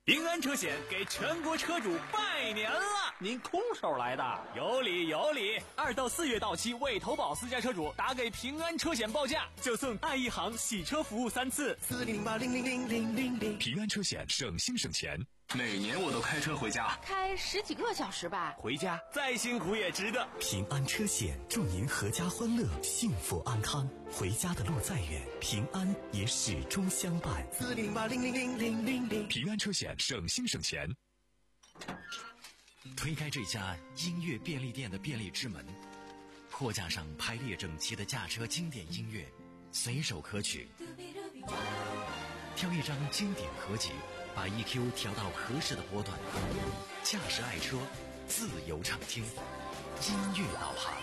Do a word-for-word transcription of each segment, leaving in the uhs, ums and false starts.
平安车险给全国车主拜年了！ 您空手来的？ 有理有理！二到四月到期未投保私家车主，打给平安车险报价，就送爱一行洗车服务三次。 四零八零零零零零零， 平安车险，省心省钱。 每年我都开车回家， 开十几个小时吧。 回家再辛苦也值得。 平安车险祝您阖家欢乐，幸福安康。回家的路再远，平安也始终相伴。 四零八零零零零零零， 平安车险，省心省钱。 推开这家音乐便利店的便利之门，货架上排列整齐的驾车经典音乐，随手可取。挑一张经典合集，把 E Q 调到合适的波段，驾驶爱车，自由畅听，音乐导航。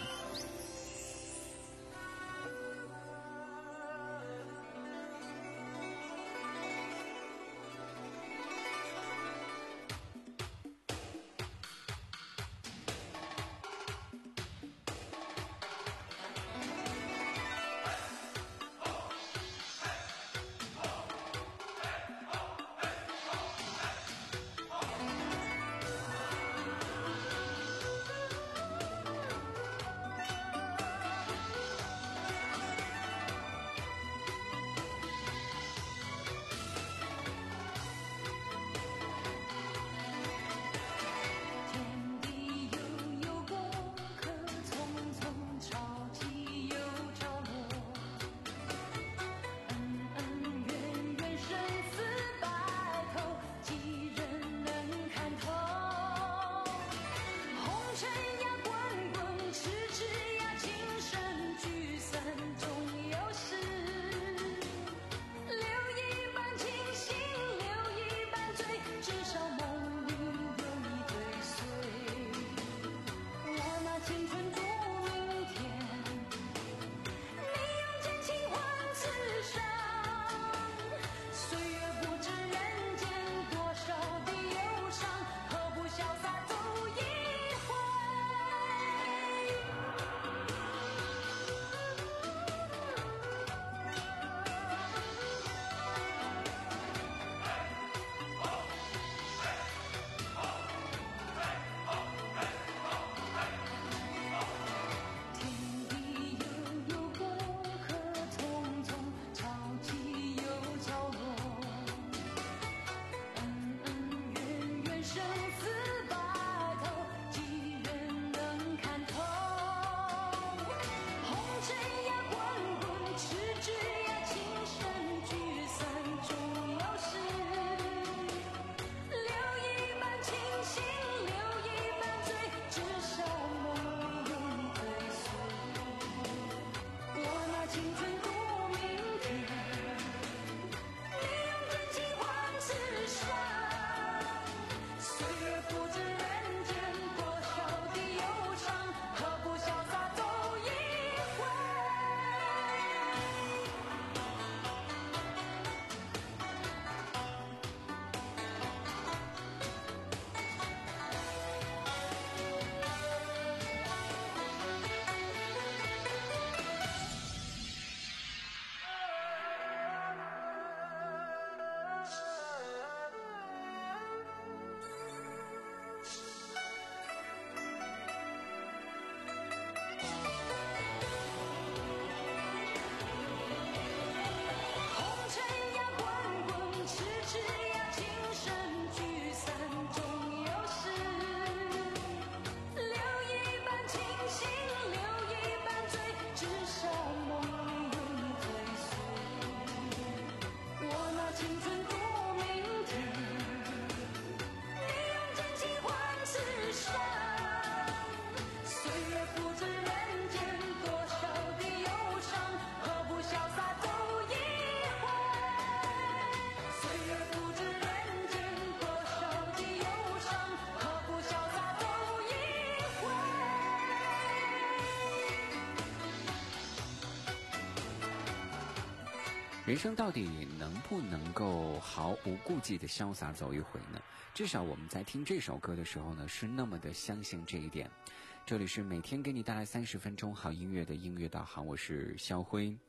人生到底能不能够毫无顾忌的潇洒走一回呢？至少我们在听这首歌的时候呢，是那么的相信这一点。这里是每天给你带来三十分钟好音乐的音乐导航，我是肖辉。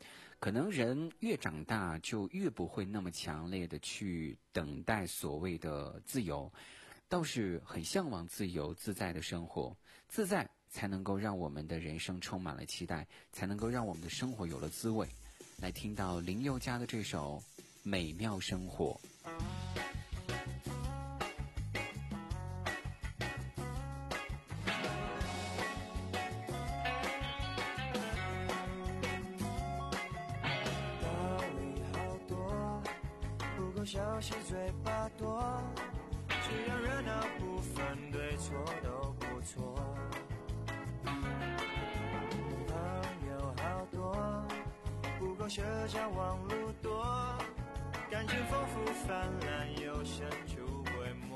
可能人越长大，就越不会那么强烈的去等待所谓的自由，倒是很向往自由自在的生活。自在才能够让我们的人生充满了期待，才能够让我们的生活有了滋味。来听到林宥嘉的这首《美妙生活》。 消息嘴巴多，只要热闹不分对错都不错。朋友好多，不够社交网路多，感情丰富泛滥又神出鬼没。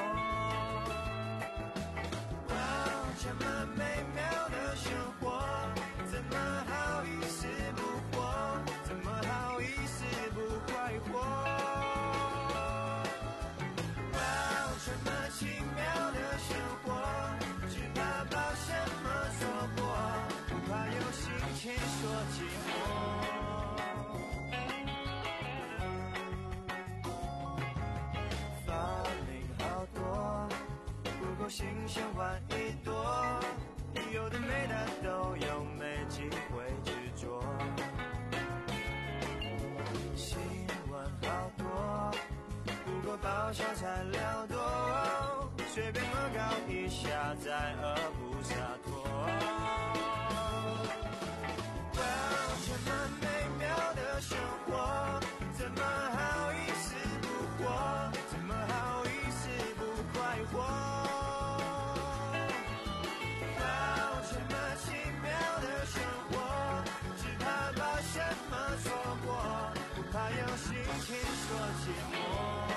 哇，这么美妙的生活，怎么好意思不活？怎么好意思不快活？奇妙的生活，只怕把什么错过，不怕有心情说寂寞。发明好多，不够新鲜玩一朵，有的没的都有，没机会执着。新闻好多，不够爆笑材料多，随便恶搞一下，再而不洒脱。哇，这么美妙的生活，怎么好意思不活？怎么好意思不快活？哇，这么奇妙的生活，只怕把什么错过，不怕有心情说寂寞。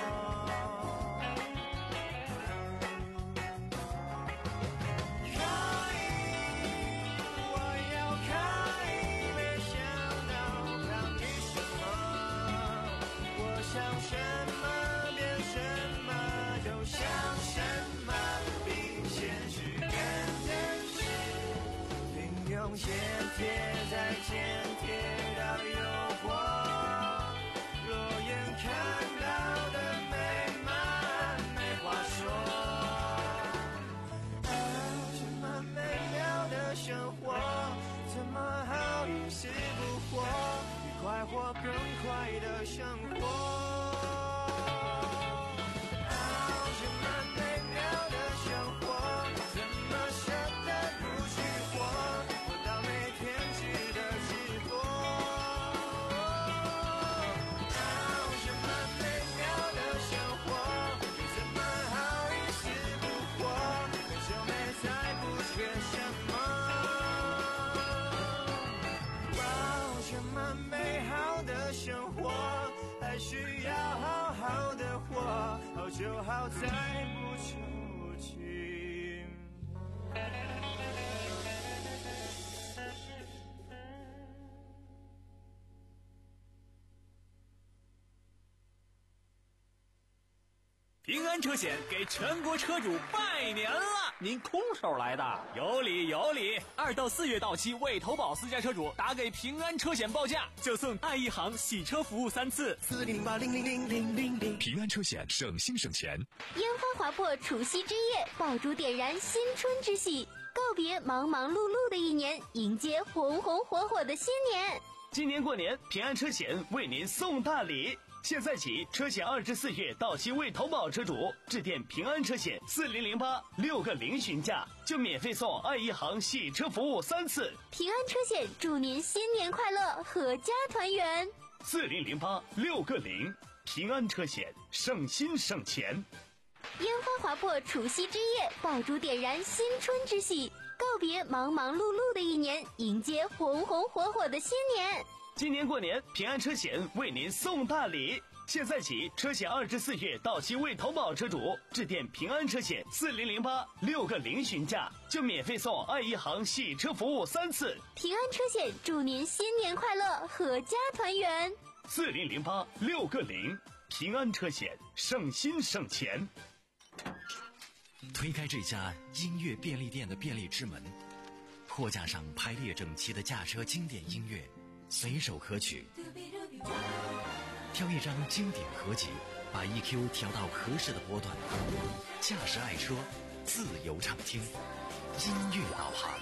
想什么变什么，就像什么比现实更真实。并用剪贴再剪贴到诱惑，肉眼看到的美满没话说。啊，这么美妙的生活，怎么好意思不活？比快活更快的生活。需要好好的活，好就好在不求情。 平安车险给全国车主拜年了！ 您空手来的？ 有理有理！二到四月到期未投保私家车主打给平安车险报价，就送爱一行洗车服务三次。 四零八零零零零零零。 平安车险省心省钱。 烟花划破除夕之夜，爆竹点燃新春之喜，告别忙忙碌碌的一年，迎接红红火火的新年。 今年过年，平安车险为您送大礼。现在起，车险二至四月到期未投保车主，致电平安车险四零零八六个零询价，就免费送爱一行洗车服务三次。 平安车险祝您新年快乐，阖家团圆。 四零零八六个零，平安车险省心省钱。 烟花划破除夕之夜，爆竹点燃新春之喜，告别忙忙碌碌的一年，迎接红红火火的新年。 今年过年，平安车险为您送大礼。现在起，车险二至四月到期未投保车主，致电平安车险四零零八六个零询价，就免费送爱一行洗车服务三次。 平安车险祝您新年快乐，阖家团圆。 四零零八六个零，平安车险省心省钱。 推开这家音乐便利店的便利之门，货架上排列整齐的驾车经典音乐， 随手可取。挑一张经典合集，把 E Q 调到合适的波段，驾驶爱车，自由畅听，音乐导航。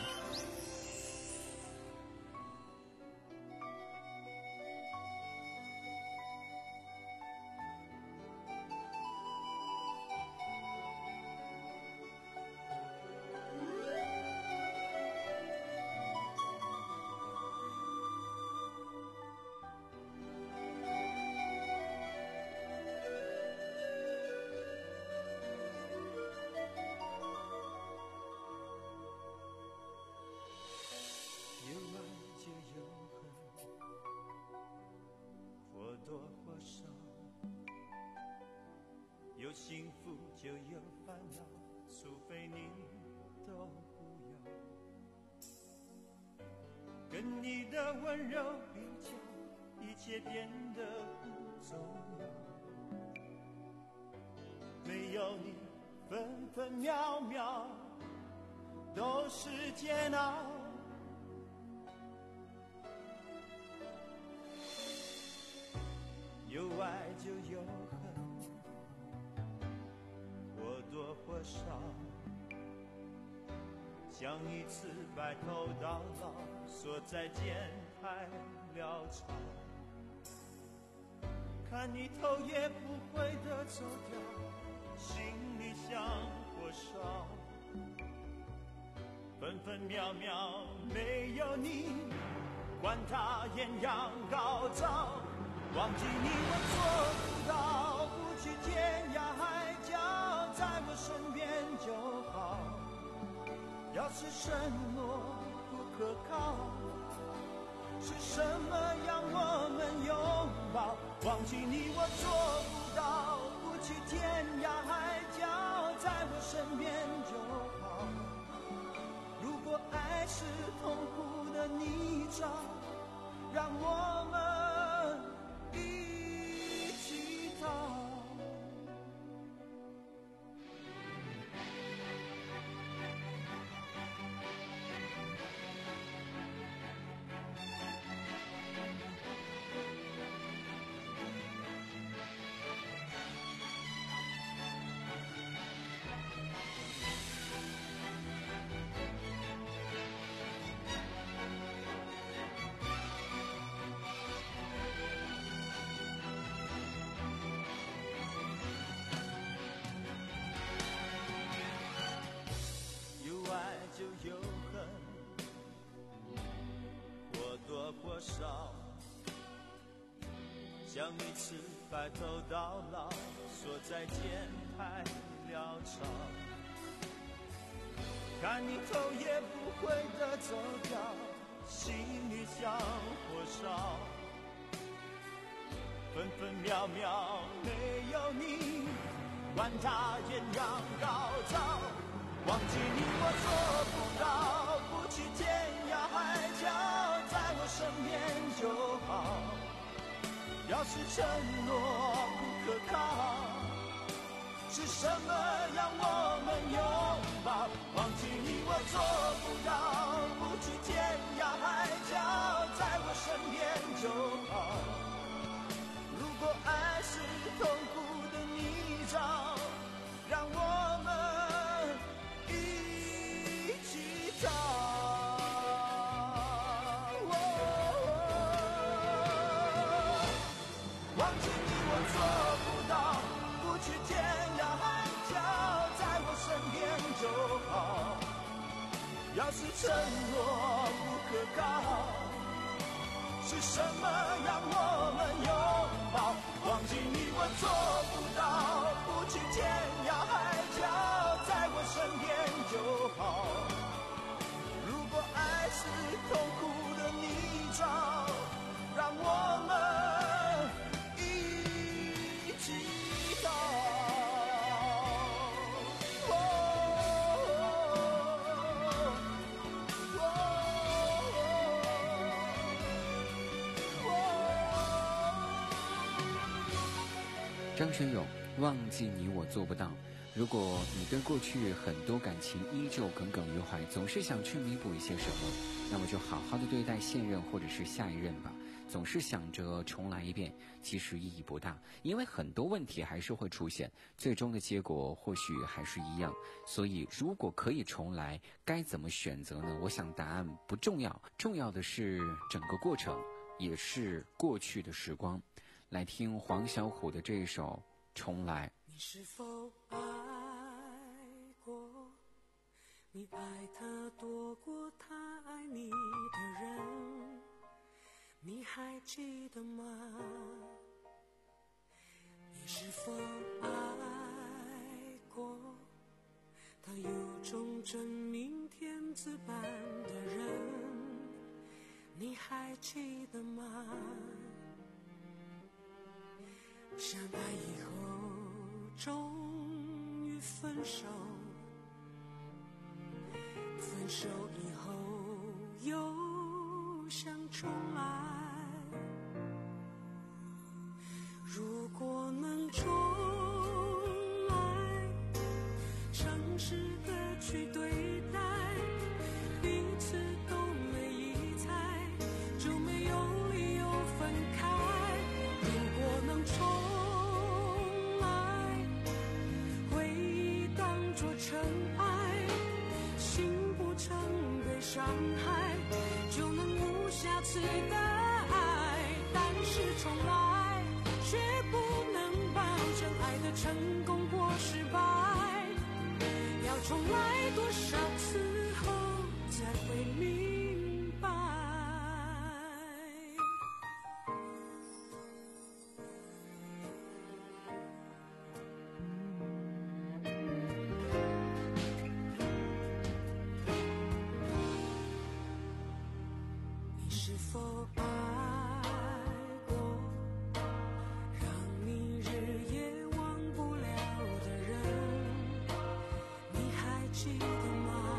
有爱就有恨，或多或少，有幸福就有烦恼，除非你都不要。跟你的温柔比较，一切变得不重要。没有你，分分秒秒都是煎熬。有爱就有恨，或多或少，像一次白头到老，说再见太潦草。看你头也不回地走掉，心里像火烧。分分秒秒没有你，管它艳阳高照。忘记你我做不到，不去天涯海角，在我身边就好。要是承诺不可靠，是什么让我们拥抱？忘记你我做不到，不去天涯海角，在我身边就好。如果爱是痛苦的泥沼，让我们一起逃。就有恨，或多或少，像一次白头到老，说再见太潦草。看你头也不回地走掉，心里像火烧。分分秒秒没有你，管它艳阳高照。忘记你我做不到，不去天涯海角，在我身边就好。要是承诺不可靠，是什么让我们拥抱？忘记你我做不到，不去天涯海角，在我身边就好。如果爱是痛苦的泥沼，让我们要是承诺不可靠，是什么让我们拥抱？忘记你我做不到，不去天涯海角，在我身边就好。如果爱是痛苦的泥沼，让我们一起逃。 张学友，忘记你我做不到。 如果你对过去很多感情依旧耿耿于怀，总是想去弥补一些什么，那么就好好的对待现任或者是下一任吧。总是想着重来一遍，其实意义不大，因为很多问题还是会出现，最终的结果或许还是一样。所以如果可以重来，该怎么选择呢？我想答案不重要，重要的是整个过程，也是过去的时光。来听黄小琥的这一首《重来》。 你是否爱过？你爱他多过他爱你的人，你还记得吗？你是否爱过？他有种真命天子般的人，你还记得吗？相爱以后终于分手，分手以后又想重来。如果能重来，诚实的去对待，彼此都没疑猜，就没有理由分开。如果能重来，回忆当作尘埃，心不曾被伤害，就能无瑕疵的爱。但是重来，却不能保证爱的成功或失败，要重来多少次后才会明白。你是否爱过让你日夜忘不了的人？你还记得吗？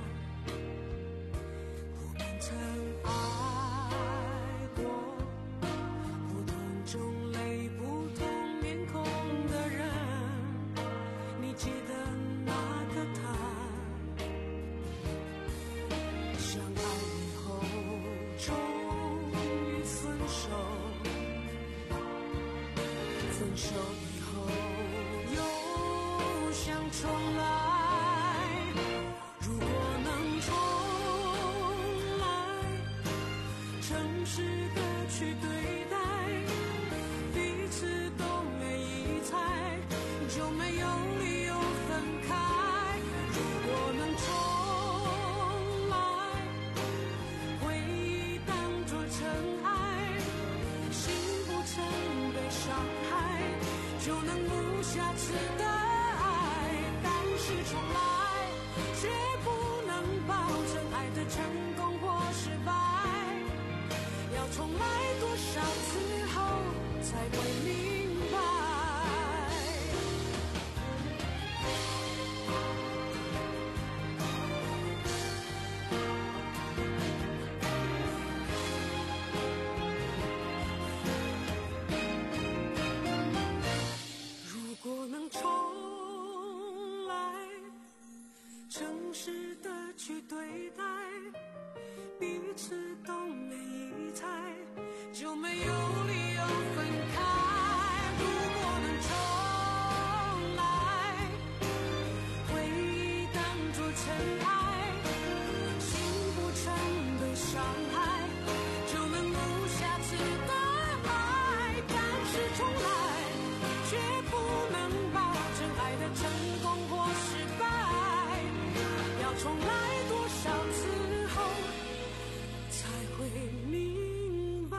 我们曾爱过不同种类不同面孔的人，你记得那个他？相爱以后终于分手，分手以后又想重来。如果能重来，诚实的去对待，彼此都没疑猜，就没有理由分开。如果能重来，回忆当作尘埃，心不曾被伤害，就能无瑕疵的爱。但是重来，却不能保证爱的成功或失败，要重来多少次后才会明白。如果能重来，诚实的去对待，彼此都没疑猜，就没有理由分开。如果能重来，回忆当作尘埃，心不曾被伤害，就能无瑕疵的爱。但是重来，却不能保证爱的成功或失败，要重来多少次后才会明白。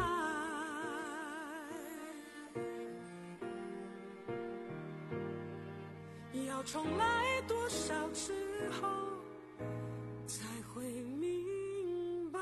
要重来多少次后才会明白。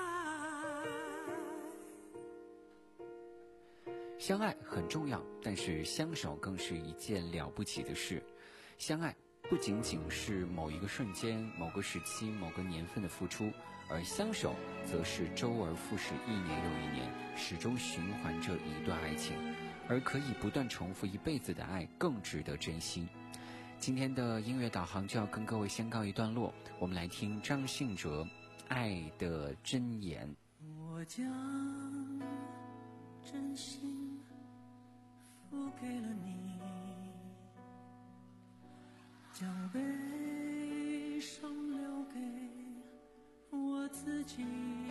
相爱很重要，但是相守更是一件了不起的事。相爱不仅仅是某一个瞬间、某个时期、某个年份的付出，而相守则是周而复始，一年又一年，始终循环着一段爱情，而可以不断重复一辈子的爱更值得珍惜。 今天的音乐导航就要跟各位先告一段落，我们来听张信哲《爱的箴言》。 我将真心付给了你，将悲伤留给我自己，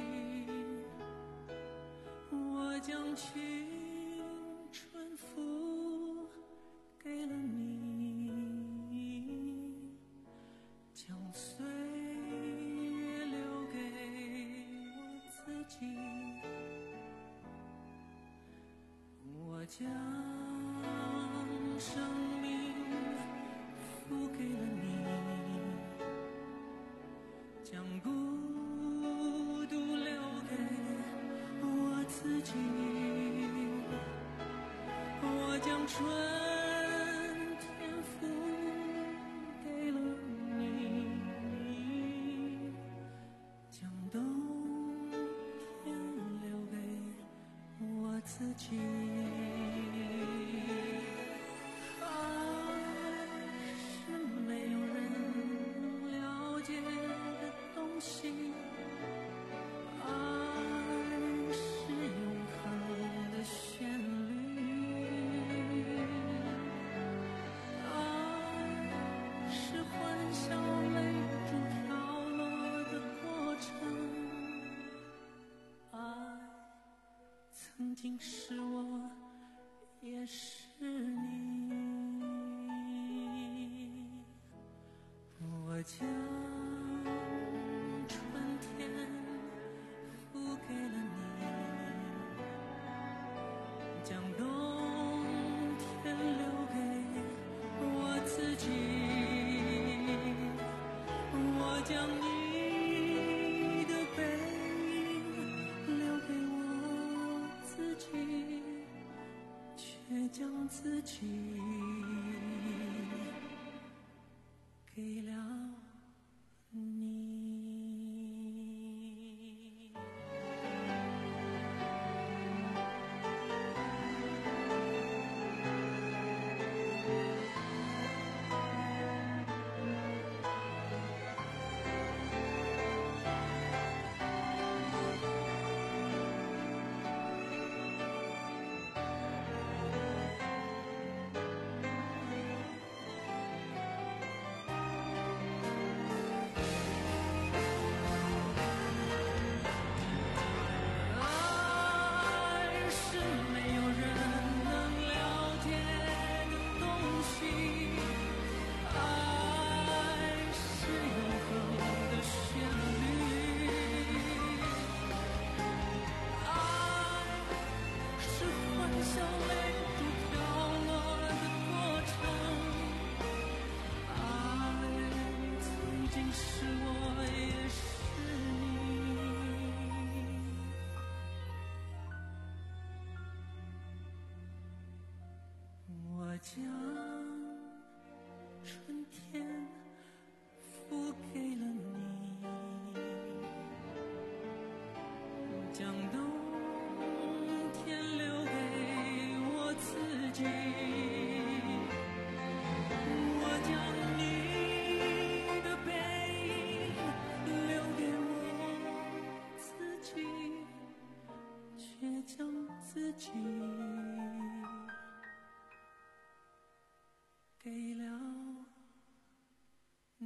我将青春付给了你，将岁月留给我自己，我将生命付给了你，将孤独留给我自己，我将春天付给了你，将冬天留给我自己。曾经是我，也是你。我将春天付给了你，将冬天留给我自己，我将你的背影留给我自己，却将自己给了你。我将春天付给了你，将冬天留给我自己，我将你的背影留给我自己，却将自己给了你。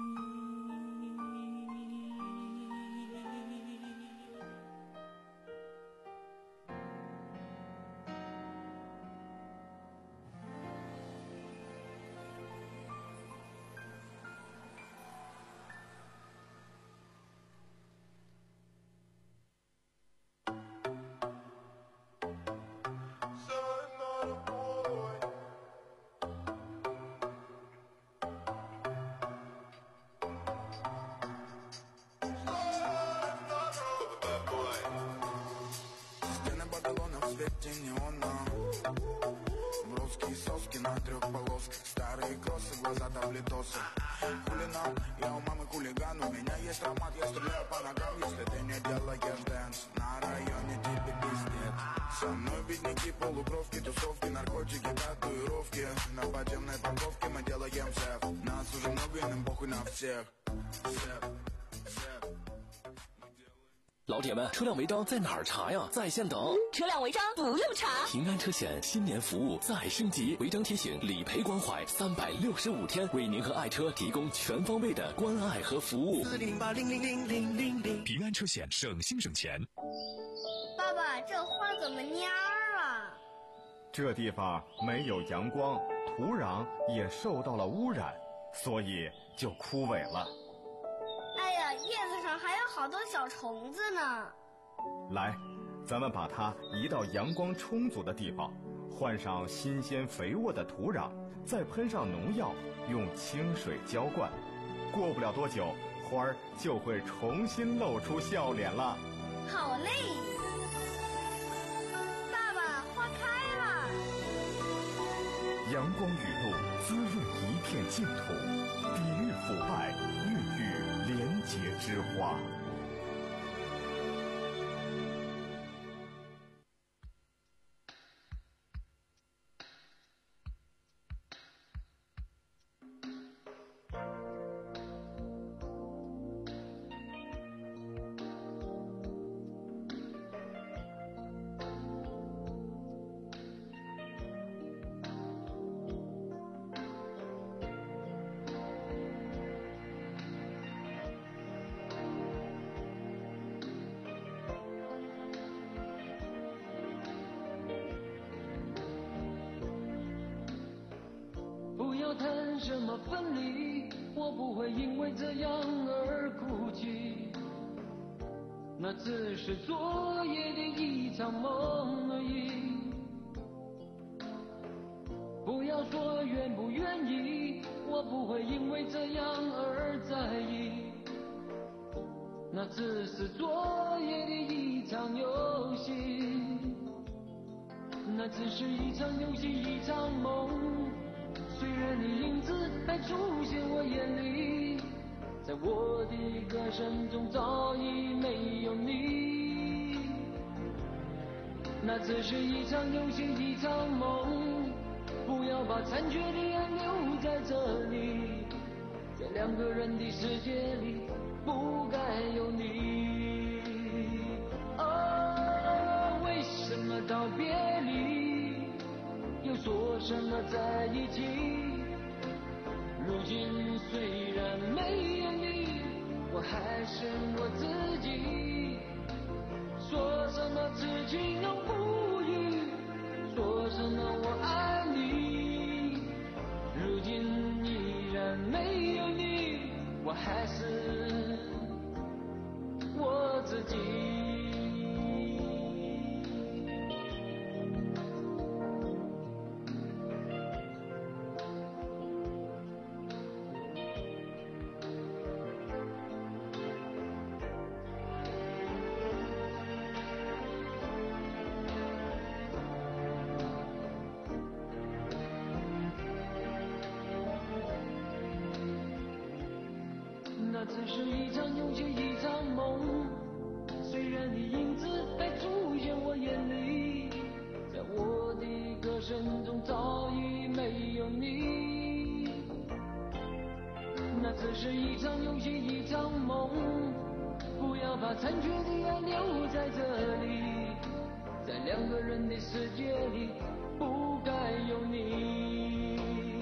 Броски, соски на трех полосках, старые кроссы, глаза таблетосы. Хули нам, я у мамы хулиган, у меня есть аромат, я стреляю по ногам. Если ты не делаешь дэнс, на районе тебе пиздец. Со мной бедняки, полукровки, тусовки, наркотики, татуировки. На подземной парковке мы делаем всех. Нас уже много и нам похуй на всех. Всех, всех. 老铁们，车辆违章在哪儿查呀？在线等。 车辆违章不用查。 平安车险新年服务再升级，违章提醒、理赔关怀，三百六十五天为您和爱车提供全方位的关爱和服务。 四零八零零零零零零。 平安车险省心省钱。 爸爸，这花怎么蔫儿啊？ 这地方没有阳光，土壤也受到了污染，所以就枯萎了。 哎呀，叶子上还有好多小虫子呢。 来，咱们把它移到阳光充足的地方，换上新鲜肥沃的土壤，再喷上农药，用清水浇灌。过不了多久，花儿就会重新露出笑脸了。 好嘞，爸爸，花开了。 阳光雨露滋润一片净土，抵御腐败，孕育廉洁之花。 不要谈什么分离，我不会因为这样而哭泣，那只是昨夜的一场梦而已。不要说愿不愿意，我不会因为这样而在意，那只是昨夜的一场游戏，那只是一场游戏，一场梦。虽然你影子还出现我眼里，在我的歌声中早已没有你，那只是一场游戏，一场梦。不要把残缺的爱留在这里，在两个人的世界里不该有你。哦，为什么道别离又说什么在一起？如今虽然没有你，我还是我自己。说什么痴情永不渝，说什么我爱你，如今依然没有你，我还是我自己。那只是一场游戏，一场梦。虽然你影子还出现我眼里，在我的歌声中早已没有你。那只是一场游戏，一场梦。不要把残缺的爱留在这里，在两个人的世界里不该有你。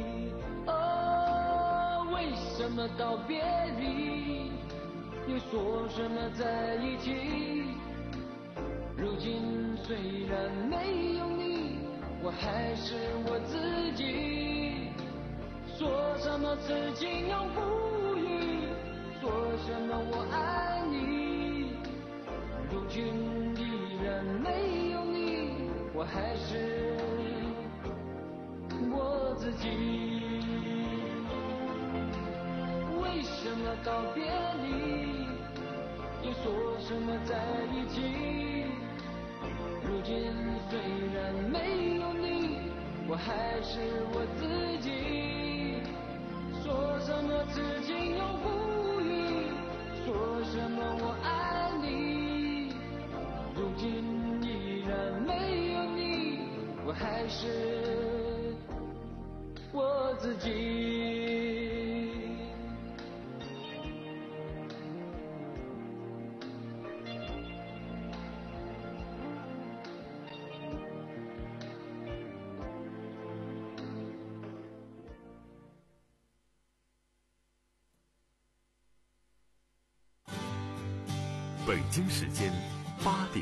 哦，为什么道别离又说什么在一起？如今虽然没有你，我还是我自己。说什么痴情永不渝，说什么我爱你，如今依然没有你，我还是我自己。为什么道别离又说什么在一起？如今虽然没有你，我还是我自己。说什么痴情永不渝，说什么我爱你，如今依然没有你，我还是我自己。 北京时间八点。